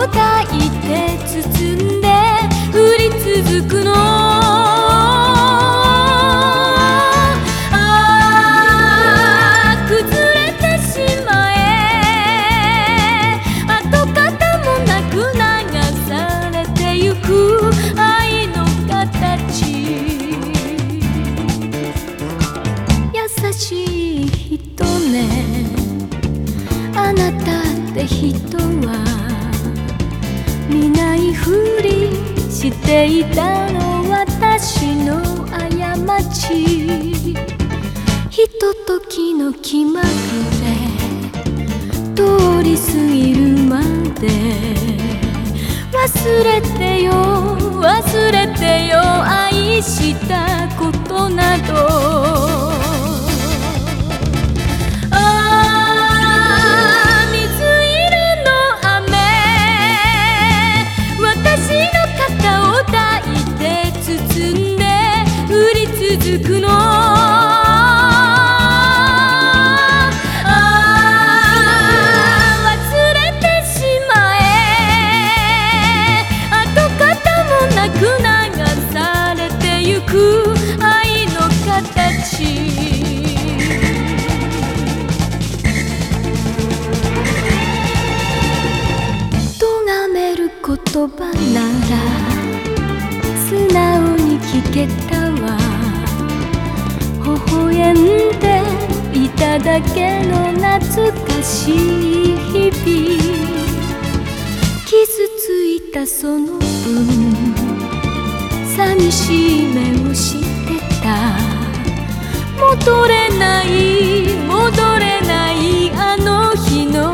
抱いて包んで降り続くの。優しい人ね、あなたって人は見ないふりしていたの、私の過ち。ひとときの気まぐれ通り過ぎるまで忘れてよ忘れてよ、愛したことなど。続くの。忘れてしまえ、跡形もなく流されてゆく愛の形。咎める言葉なら素直に聞けたわ。微笑んでいただけの懐かしい日々、傷ついたその分寂しい目をしてた。戻れない戻れないあの日の